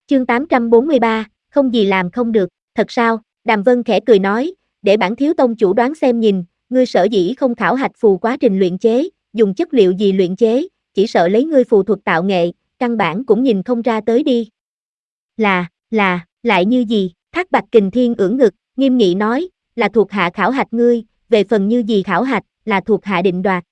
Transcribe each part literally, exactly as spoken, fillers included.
Chương tám trăm bốn mươi ba, không gì làm không được, thật sao? Đàm Vân khẽ cười nói, để bản thiếu tông chủ đoán xem nhìn, ngươi sở dĩ không khảo hạch phù quá trình luyện chế, dùng chất liệu gì luyện chế, chỉ sợ lấy ngươi phù thuật tạo nghệ, căn bản cũng nhìn không ra tới đi. Là, là, lại như gì? Thác Bạt Kình Thiên ưỡn ngực, nghiêm nghị nói, là thuộc hạ khảo hạch ngươi, về phần như gì khảo hạch, là thuộc hạ định đoạt.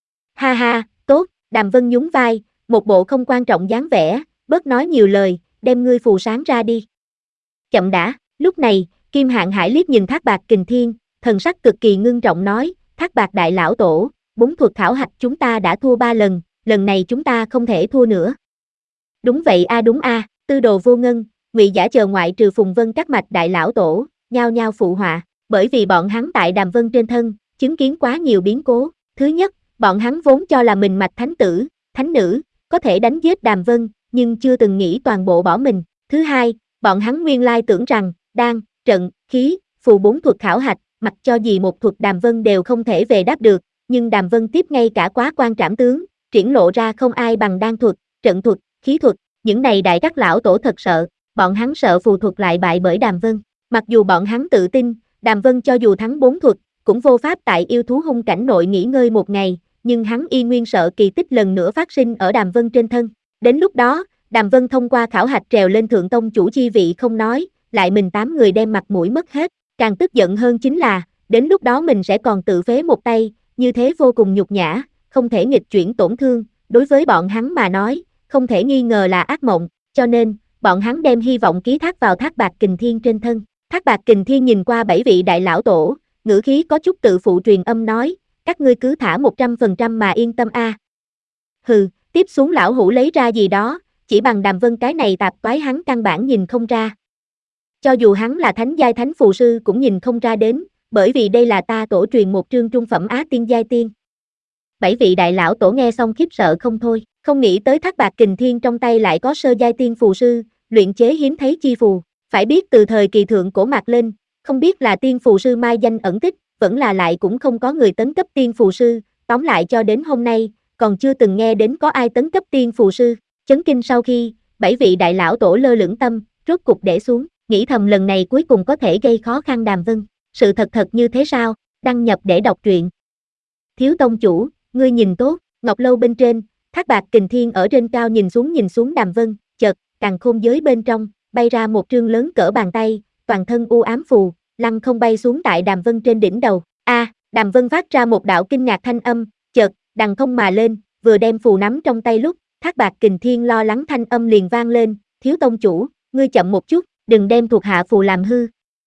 Ha ha, tốt, Đàm Vân nhún vai, một bộ không quan trọng dáng vẻ, bớt nói nhiều lời, đem ngươi phù sáng ra đi. Chậm đã, lúc này, Kim Hạng Hải liếc nhìn Thác Bạt Kình Thiên, thần sắc cực kỳ ngưng trọng nói, Thác Bạt đại lão tổ, bốn thuật khảo hạch chúng ta đã thua ba lần, lần này chúng ta không thể thua nữa. Đúng vậy a đúng a, Tư Đồ Vô Ngân, Ngụy Giả chờ ngoại trừ Phùng Vân các mạch đại lão tổ, nhao nhao phụ họa, bởi vì bọn hắn tại Đàm Vân trên thân, chứng kiến quá nhiều biến cố. Thứ nhất, bọn hắn vốn cho là mình mạch thánh tử, thánh nữ, có thể đánh giết Đàm Vân, nhưng chưa từng nghĩ toàn bộ bỏ mình. Thứ hai, bọn hắn nguyên lai tưởng rằng, đan, trận, khí, phù bốn thuật khảo hạch, mặc cho gì một thuật Đàm Vân đều không thể về đáp được, nhưng Đàm Vân tiếp ngay cả quá quan trảm tướng, triển lộ ra không ai bằng đan thuật, trận thuật, khí thuật, những này đại các lão tổ thật sợ, bọn hắn sợ phù thuật lại bại bởi Đàm Vân. Mặc dù bọn hắn tự tin, Đàm Vân cho dù thắng bốn thuật, cũng vô pháp tại yêu thú hung cảnh nội nghỉ ngơi một ngày, nhưng hắn y nguyên sợ kỳ tích lần nữa phát sinh ở Đàm Vân trên thân. Đến lúc đó, Đàm Vân thông qua khảo hạch trèo lên thượng tông chủ chi vị không nói, lại mình tám người đem mặt mũi mất hết, càng tức giận hơn chính là, đến lúc đó mình sẽ còn tự phế một tay, như thế vô cùng nhục nhã, không thể nghịch chuyển tổn thương, đối với bọn hắn mà nói, không thể nghi ngờ là ác mộng, cho nên, bọn hắn đem hy vọng ký thác vào Thác Bạt Kình Thiên trên thân. Thác Bạt Kình Thiên nhìn qua bảy vị đại lão tổ, ngữ khí có chút tự phụ truyền âm nói, các ngươi cứ thả một trăm phần trăm mà yên tâm a. À. Hừ, tiếp xuống lão hủ lấy ra gì đó, chỉ bằng Đàm Vân cái này tạp toái hắn căn bản nhìn không ra. Cho dù hắn là thánh giai thánh phù sư cũng nhìn không ra đến, bởi vì đây là ta tổ truyền một trương trung phẩm á tiên giai tiên. Bảy vị đại lão tổ nghe xong khiếp sợ không thôi, không nghĩ tới Thác Bạt Kình Thiên trong tay lại có sơ giai tiên phù sư, luyện chế hiếm thấy chi phù, phải biết từ thời kỳ thượng cổ mạc lên, không biết là tiên phù sư mai danh ẩn tích, vẫn là lại cũng không có người tấn cấp tiên phù sư, tóm lại cho đến hôm nay, còn chưa từng nghe đến có ai tấn cấp tiên phù sư. Chấn kinh sau khi, bảy vị đại lão tổ lơ lửng tâm, rốt cục để xuống, nghĩ thầm lần này cuối cùng có thể gây khó khăn Đàm Vân. Sự thật thật như thế sao? Đăng nhập để đọc truyện. Thiếu tông chủ, ngươi nhìn tốt, ngọc lâu bên trên, Thác Bạt Kình Thiên ở trên cao nhìn xuống nhìn xuống Đàm Vân, chợt, càn khôn giới bên trong, bay ra một trương lớn cỡ bàn tay, toàn thân u ám phù, lăng không bay xuống tại Đàm Vân trên đỉnh đầu. A, à, Đàm Vân phát ra một đạo kinh ngạc thanh âm, chợt, đằng không mà lên, vừa đem phù nắm trong tay lúc, Thác Bạt Kình Thiên lo lắng thanh âm liền vang lên, thiếu tông chủ, ngươi chậm một chút, đừng đem thuộc hạ phù làm hư.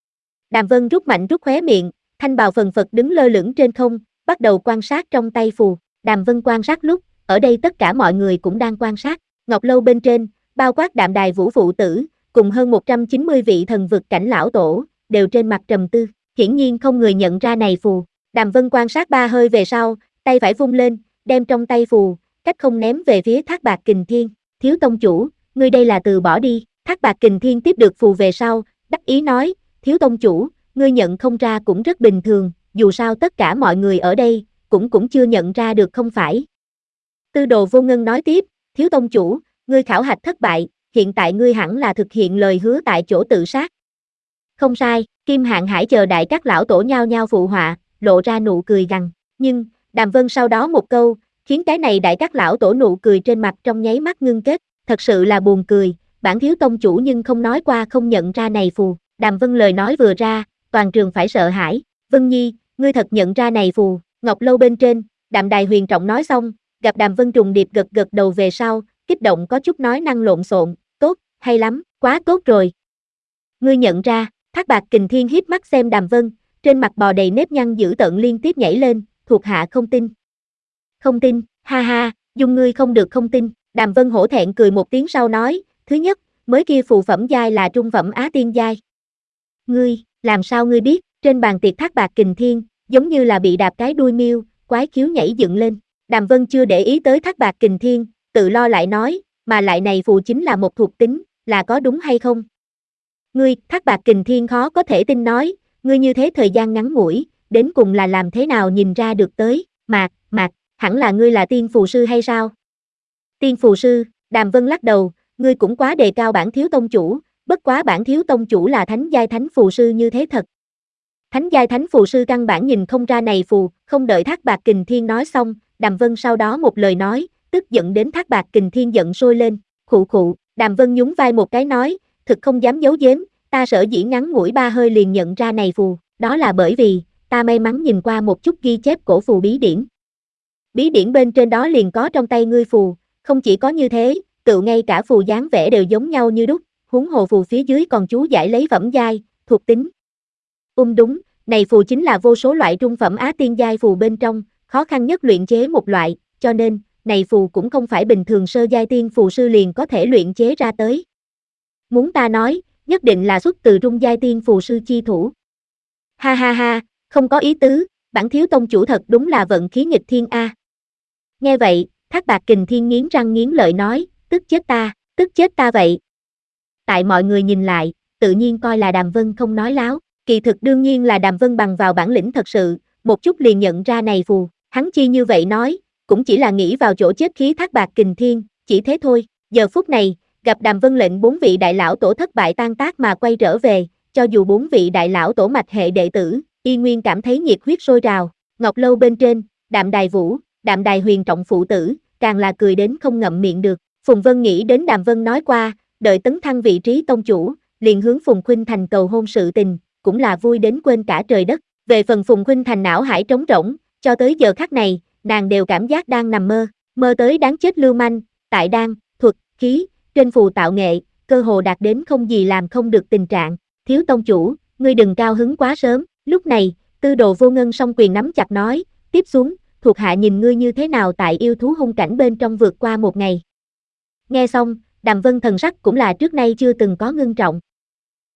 Đàm Vân rút mạnh rút khóe miệng, thanh bào phần phật đứng lơ lửng trên không, bắt đầu quan sát trong tay phù. Đàm Vân quan sát lúc, ở đây tất cả mọi người cũng đang quan sát. Ngọc lâu bên trên, bao quát Đạm Đài Vũ phụ tử, cùng hơn một trăm chín mươi vị thần vực cảnh lão tổ, đều trên mặt trầm tư, hiển nhiên không người nhận ra này phù. Đàm Vân quan sát ba hơi về sau, tay phải vung lên, đem trong tay phù, cách không ném về phía Thác Bạt Kình Thiên. Thiếu tông chủ, ngươi đây là từ bỏ đi. Thác Bạt Kình Thiên tiếp được phù về sau, đắc ý nói, thiếu tông chủ, ngươi nhận không ra cũng rất bình thường, dù sao tất cả mọi người ở đây, cũng cũng chưa nhận ra được không phải. Tư Đồ Vô Ngân nói tiếp, thiếu tông chủ, ngươi khảo hạch thất bại, hiện tại ngươi hẳn là thực hiện lời hứa tại chỗ tự sát. Không sai, Kim Hạng Hải chờ đại các lão tổ nhao nhao phụ họa, lộ ra nụ cười gằn, nhưng, Đàm Vân sau đó một câu, khiến cái này đại các lão tổ nụ cười trên mặt trong nháy mắt ngưng kết, thật sự là buồn cười, bản thiếu tông chủ nhưng không nói qua không nhận ra này phù. Đàm Vân lời nói vừa ra, toàn trường phải sợ hãi, Vân Nhi, ngươi thật nhận ra này phù. Ngọc lâu bên trên, Đạm Đài huyền trọng nói xong, gặp Đàm Vân trùng điệp gật gật đầu về sau, kích động có chút nói năng lộn xộn, tốt, hay lắm, quá tốt rồi. Ngươi nhận ra, Thác Bạt Kình Thiên hiếp mắt xem Đàm Vân, trên mặt bò đầy nếp nhăn dữ tợn liên tiếp nhảy lên, thuộc hạ không tin. Không tin, ha ha, dung ngươi không được không tin. Đàm Vân hổ thẹn cười một tiếng sau nói, thứ nhất, mới kia phù phẩm giai là trung phẩm á tiên giai. Ngươi, làm sao ngươi biết? Trên bàn tiệc Thác Bạt Kình Thiên, giống như là bị đạp cái đuôi miêu, quái khiếu nhảy dựng lên. Đàm Vân chưa để ý tới Thác Bạt Kình Thiên, tự lo lại nói, mà lại này phù chính là một thuộc tính, là có đúng hay không? Ngươi, Thác Bạt Kình Thiên khó có thể tin nói, ngươi như thế thời gian ngắn ngủi, đến cùng là làm thế nào nhìn ra được tới, Mạc, Mạc, hẳn là ngươi là tiên phù sư hay sao? Tiên phù sư, Đàm Vân lắc đầu, ngươi cũng quá đề cao bản thiếu tông chủ, bất quá bản thiếu tông chủ là thánh giai thánh phù sư như thế thật. Thánh giai thánh phù sư căn bản nhìn không ra này phù, không đợi Thác Bạt Kình Thiên nói xong, Đàm Vân sau đó một lời nói, tức giận đến Thác Bạt Kình Thiên giận sôi lên, khụ khụ, Đàm Vân nhún vai một cái nói, thực không dám giấu giếm, ta sở dĩ ngắn ngủi ba hơi liền nhận ra này phù, đó là bởi vì, ta may mắn nhìn qua một chút ghi chép cổ phù bí điển. Bí điển bên trên đó liền có trong tay ngươi phù, không chỉ có như thế, tự ngay cả phù dáng vẽ đều giống nhau như đúc, huống hồ phù phía dưới còn chú giải lấy phẩm giai, thuộc tính. Um đúng, này phù chính là vô số loại trung phẩm á tiên giai phù bên trong, khó khăn nhất luyện chế một loại, cho nên, này phù cũng không phải bình thường sơ giai tiên phù sư liền có thể luyện chế ra tới. Muốn ta nói, nhất định là xuất từ trung giai tiên phù sư chi thủ. Ha ha ha, không có ý tứ, bản thiếu tông chủ thật đúng là vận khí nghịch thiên a. Nghe vậy, Thác Bạt Kình Thiên nghiến răng nghiến lợi nói, tức chết ta, tức chết ta vậy. Tại mọi người nhìn lại, tự nhiên coi là Đàm Vân không nói láo, kỳ thực đương nhiên là Đàm Vân bằng vào bản lĩnh thật sự, một chút liền nhận ra này phù, hắn chi như vậy nói, cũng chỉ là nghĩ vào chỗ chết khí Thác Bạt Kình Thiên, chỉ thế thôi. Giờ phút này, gặp Đàm Vân lệnh bốn vị đại lão tổ thất bại tan tác mà quay trở về, cho dù bốn vị đại lão tổ mạch hệ đệ tử, y nguyên cảm thấy nhiệt huyết sôi trào. Ngọc lâu bên trên, Đạm Đài Vũ, Đạm Đài Huyền trọng phụ tử, càng là cười đến không ngậm miệng được. Phùng Vân nghĩ đến Đàm Vân nói qua, đợi tấn thăng vị trí tông chủ, liền hướng Phùng Khuynh Thành cầu hôn sự tình, cũng là vui đến quên cả trời đất. Về phần Phùng Khuynh Thành não hải trống rỗng, cho tới giờ khắc này, nàng đều cảm giác đang nằm mơ, mơ tới đáng chết lưu manh, tại đan, thuật, khí, trên phù tạo nghệ, cơ hồ đạt đến không gì làm không được tình trạng. Thiếu tông chủ, ngươi đừng cao hứng quá sớm. Lúc này, Tư Đồ Vô Ngân song quyền nắm chặt nói, tiếp xuống, thuộc hạ nhìn ngươi như thế nào tại yêu thú hung cảnh bên trong vượt qua một ngày. Nghe xong, Đàm Vân thần sắc cũng là trước nay chưa từng có ngưng trọng,